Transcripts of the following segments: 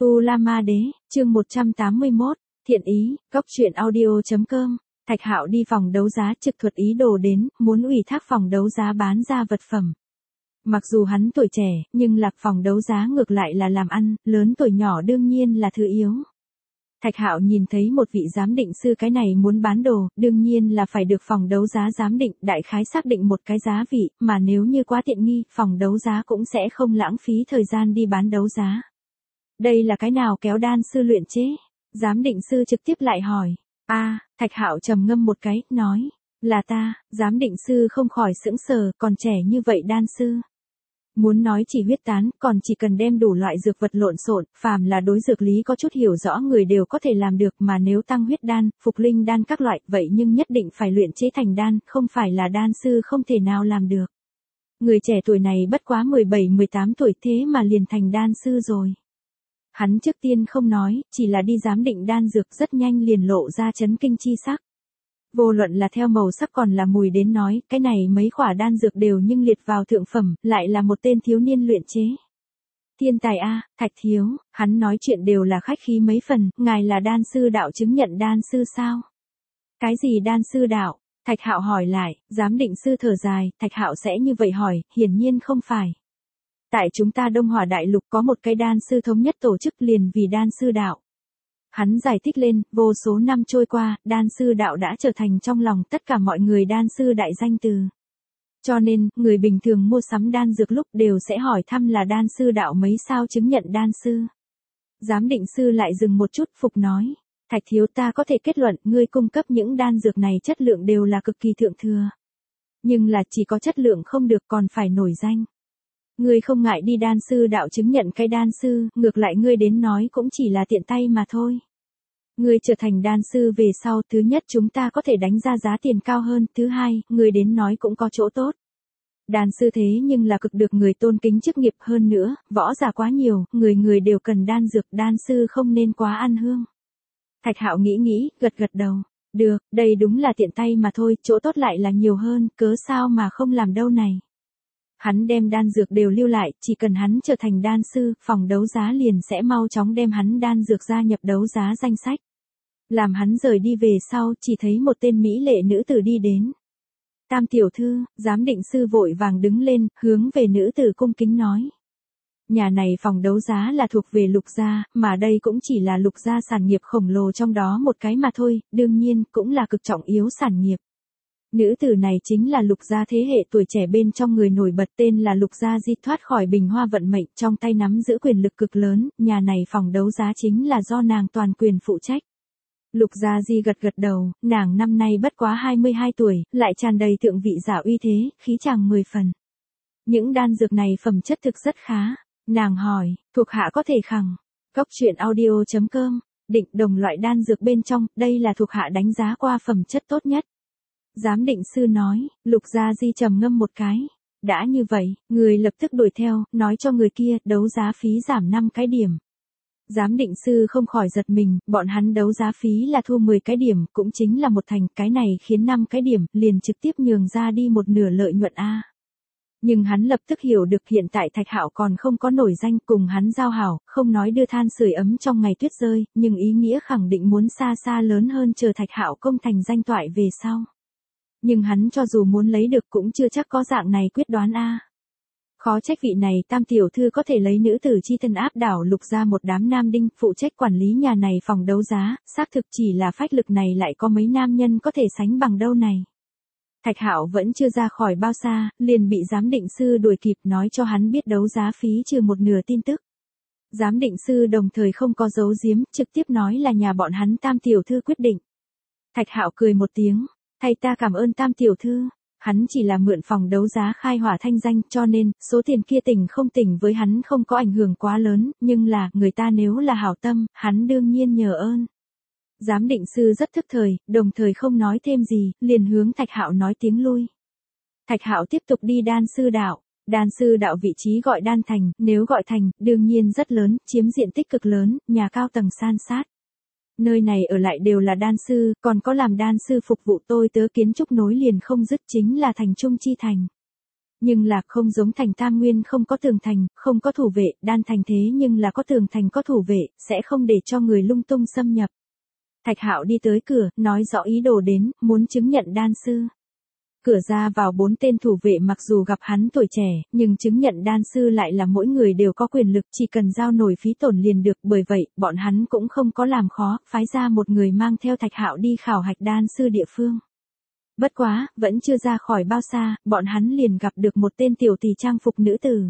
U La Ma Đế, chương 181, thiện ý, góc truyện audio.com. Thạch Hạo đi phòng đấu giá trực thuật ý đồ đến, muốn ủy thác phòng đấu giá bán ra vật phẩm. Mặc dù hắn tuổi trẻ, nhưng lạc phòng đấu giá ngược lại là làm ăn, lớn tuổi nhỏ đương nhiên là thứ yếu. Thạch Hạo nhìn thấy một vị giám định sư cái này muốn bán đồ, đương nhiên là phải được phòng đấu giá giám định, đại khái xác định một cái giá vị, mà nếu như quá tiện nghi, phòng đấu giá cũng sẽ không lãng phí thời gian đi bán đấu giá. Đây là cái nào kéo đan sư luyện chế? Giám định sư trực tiếp lại hỏi. Thạch Hạo trầm ngâm một cái, nói, là ta. Giám định sư không khỏi sững sờ, còn trẻ như vậy đan sư. Muốn nói chỉ huyết tán, còn chỉ cần đem đủ loại dược vật lộn xộn, phàm là đối dược lý có chút hiểu rõ người đều có thể làm được, mà nếu tăng huyết đan, phục linh đan các loại, vậy nhưng nhất định phải luyện chế thành đan, không phải là đan sư không thể nào làm được. Người trẻ tuổi này bất quá 17-18 tuổi thế mà liền thành đan sư rồi. Hắn trước tiên không nói, chỉ là đi giám định đan dược rất nhanh liền lộ ra chấn kinh chi sắc. Vô luận là theo màu sắc còn là mùi đến nói, cái này mấy khỏa đan dược đều nhưng liệt vào thượng phẩm, lại là một tên thiếu niên luyện chế. Thiên tài a, Thạch thiếu, hắn nói chuyện đều là khách khí mấy phần, ngài là đan sư đạo chứng nhận đan sư sao? Cái gì đan sư đạo? Thạch Hạo hỏi lại, giám định sư thở dài, Thạch Hạo sẽ như vậy hỏi, hiển nhiên không phải. Tại chúng ta Đông Hỏa Đại Lục có một cái đan sư thống nhất tổ chức liền vì đan sư đạo. Hắn giải thích lên, vô số năm trôi qua, đan sư đạo đã trở thành trong lòng tất cả mọi người đan sư đại danh từ. Cho nên, người bình thường mua sắm đan dược lúc đều sẽ hỏi thăm là đan sư đạo mấy sao chứng nhận đan sư. Giám định sư lại dừng một chút phục nói, Thạch thiếu, ta có thể kết luận ngươi cung cấp những đan dược này chất lượng đều là cực kỳ thượng thừa. Nhưng là chỉ có chất lượng không được còn phải nổi danh. Ngươi không ngại đi đan sư đạo chứng nhận cái đan sư, ngược lại ngươi đến nói cũng chỉ là tiện tay mà thôi. Ngươi trở thành đan sư về sau, thứ nhất chúng ta có thể đánh ra giá tiền cao hơn, thứ hai, ngươi đến nói cũng có chỗ tốt. Đan sư thế nhưng là cực được người tôn kính chức nghiệp, hơn nữa, võ giả quá nhiều, người đều cần đan dược, đan sư không nên quá ăn hương. Thạch Hạo nghĩ, gật đầu. Được, đây đúng là tiện tay mà thôi, chỗ tốt lại là nhiều hơn, cớ sao mà không làm đâu này. Hắn đem đan dược đều lưu lại, chỉ cần hắn trở thành đan sư, phòng đấu giá liền sẽ mau chóng đem hắn đan dược gia nhập đấu giá danh sách. Làm hắn rời đi về sau, chỉ thấy một tên mỹ lệ nữ tử đi đến. Tam tiểu thư, giám định sư vội vàng đứng lên, hướng về nữ tử cung kính nói. Nhà này phòng đấu giá là thuộc về Lục gia, mà đây cũng chỉ là Lục gia sản nghiệp khổng lồ trong đó một cái mà thôi, đương nhiên, cũng là cực trọng yếu sản nghiệp. Nữ tử này chính là Lục gia thế hệ tuổi trẻ bên trong người nổi bật, tên là Lục gia Di, thoát khỏi bình hoa vận mệnh, trong tay nắm giữ quyền lực cực lớn, nhà này phòng đấu giá chính là do nàng toàn quyền phụ trách. Lục gia Di gật đầu, nàng năm nay bất quá 22 tuổi, lại tràn đầy thượng vị giả uy thế, khí chàng 10 phần. Những đan dược này phẩm chất thực rất khá. Nàng hỏi, thuộc hạ có thể khẳng. Góc truyện audio.com, định đồng loại đan dược bên trong, đây là thuộc hạ đánh giá qua phẩm chất tốt nhất. Giám định sư nói, Lục gia Di trầm ngâm một cái. Đã như vậy, người lập tức đuổi theo, nói cho người kia, đấu giá phí giảm 5 cái điểm. Giám định sư không khỏi giật mình, bọn hắn đấu giá phí là thu 10 cái điểm, cũng chính là một thành, cái này khiến 5 cái điểm, liền trực tiếp nhường ra đi một nửa lợi nhuận a. Nhưng hắn lập tức hiểu được hiện tại Thạch Hạo còn không có nổi danh, cùng hắn giao hảo, không nói đưa than sưởi ấm trong ngày tuyết rơi, nhưng ý nghĩa khẳng định muốn xa xa lớn hơn chờ Thạch Hạo công thành danh toại về sau. Nhưng hắn cho dù muốn lấy được cũng chưa chắc có dạng này quyết đoán a. Khó trách vị này tam tiểu thư có thể lấy nữ tử chi thân áp đảo Lục ra một đám nam đinh, phụ trách quản lý nhà này phòng đấu giá, xác thực chỉ là phách lực này lại có mấy nam nhân có thể sánh bằng đâu này. Thạch Hạo vẫn chưa ra khỏi bao xa, liền bị giám định sư đuổi kịp, nói cho hắn biết đấu giá phí trừ một nửa tin tức. Giám định sư đồng thời không có giấu giếm, trực tiếp nói là nhà bọn hắn tam tiểu thư quyết định. Thạch Hạo cười một tiếng, thay ta cảm ơn tam tiểu thư. Hắn chỉ là mượn phòng đấu giá khai hỏa thanh danh, cho nên, số tiền kia tỉnh không tỉnh với hắn không có ảnh hưởng quá lớn, nhưng là, người ta nếu là hảo tâm, hắn đương nhiên nhờ ơn. Giám định sư rất thức thời, đồng thời không nói thêm gì, liền hướng Thạch Hạo nói tiếng lui. Thạch Hạo tiếp tục đi đan sư đạo. Đan sư đạo vị trí gọi đan thành, nếu gọi thành, đương nhiên rất lớn, chiếm diện tích cực lớn, nhà cao tầng san sát. Nơi này ở lại đều là đan sư, còn có làm đan sư phục vụ tôi tớ kiến trúc nối liền không dứt, chính là thành trung chi thành. Nhưng là không giống thành Tam Nguyên không có tường thành, không có thủ vệ, Đan thành thế nhưng là có tường thành có thủ vệ, sẽ không để cho người lung tung xâm nhập. Thạch Hạo đi tới cửa, nói rõ ý đồ đến, muốn chứng nhận đan sư. Cửa ra vào 4 tên thủ vệ mặc dù gặp hắn tuổi trẻ, nhưng chứng nhận đan sư lại là mỗi người đều có quyền lực, chỉ cần giao nổi phí tổn liền được, bởi vậy, bọn hắn cũng không có làm khó, phái ra một người mang theo Thạch Hạo đi khảo hạch đan sư địa phương. Bất quá, vẫn chưa ra khỏi bao xa, bọn hắn liền gặp được một tên tiểu tỷ trang phục nữ tử.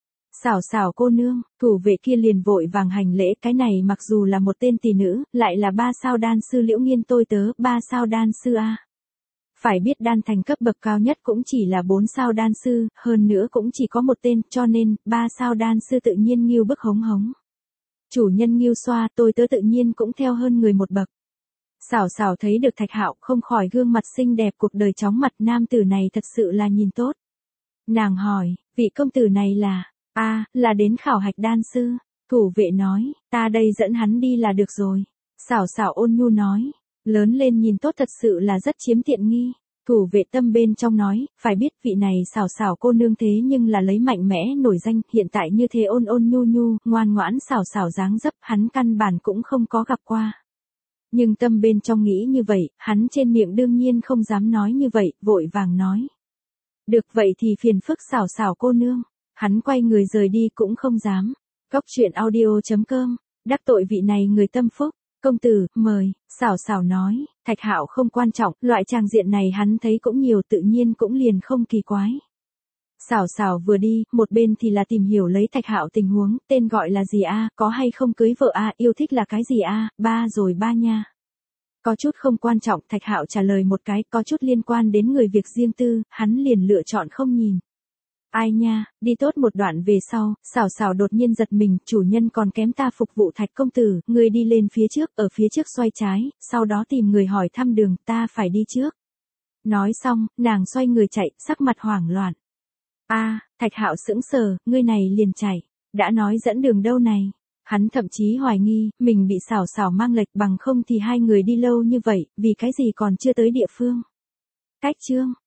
Xảo xảo cô nương, thủ vệ kia liền vội vàng hành lễ, cái này mặc dù là một tên tỷ nữ, lại là 3 sao đan sư Liễu Nghiên tôi tớ, 3 sao đan sư A. Phải biết đan thành cấp bậc cao nhất cũng chỉ là 4 sao đan sư, hơn nữa cũng chỉ có một tên, cho nên, 3 sao đan sư tự nhiên nghiêu bức hống hống. Chủ nhân nghiêu xoa, tôi tớ tự nhiên cũng theo hơn người một bậc. Xảo xảo thấy được Thạch Hạo không khỏi gương mặt xinh đẹp cuộc đời chóng mặt, nam tử này thật sự là nhìn tốt. Nàng hỏi, vị công tử này là, là đến khảo hạch đan sư. Thủ vệ nói, ta đây dẫn hắn đi là được rồi. Xảo xảo ôn nhu nói, lớn lên nhìn tốt thật sự là rất chiếm tiện nghi. Thủ vệ tâm bên trong nói, phải biết vị này xảo xảo cô nương thế nhưng là lấy mạnh mẽ nổi danh, hiện tại như thế ôn ôn nhu nhu, ngoan ngoãn xảo xảo dáng dấp, hắn căn bản cũng không có gặp qua. Nhưng tâm bên trong nghĩ như vậy, hắn trên miệng đương nhiên không dám nói như vậy, vội vàng nói. Được vậy thì phiền phức xảo xảo cô nương. Hắn quay người rời đi cũng không dám. Góc truyện audio.com, đắc tội vị này người tâm phúc. Công tử, mời, xảo xảo nói, Thạch Hạo không quan trọng, loại tràng diện này hắn thấy cũng nhiều tự nhiên cũng liền không kỳ quái. Xảo xảo vừa đi, một bên thì là tìm hiểu lấy Thạch Hạo tình huống, tên gọi là gì có hay không cưới vợ yêu thích là cái gì ba rồi ba nha. Có chút không quan trọng, Thạch Hạo trả lời một cái, có chút liên quan đến người việc riêng tư, hắn liền lựa chọn không nhìn. Ai nha, đi tốt một đoạn về sau, xảo xảo đột nhiên giật mình, chủ nhân còn kém ta phục vụ Thạch công tử, người đi lên phía trước, ở phía trước xoay trái, sau đó tìm người hỏi thăm đường, ta phải đi trước. Nói xong, nàng xoay người chạy, sắc mặt hoảng loạn. Thạch Hạo sững sờ, ngươi này liền chạy, đã nói dẫn đường đâu này. Hắn thậm chí hoài nghi, mình bị xảo xảo mang lệch, bằng không thì hai người đi lâu như vậy, vì cái gì còn chưa tới địa phương. Cách chương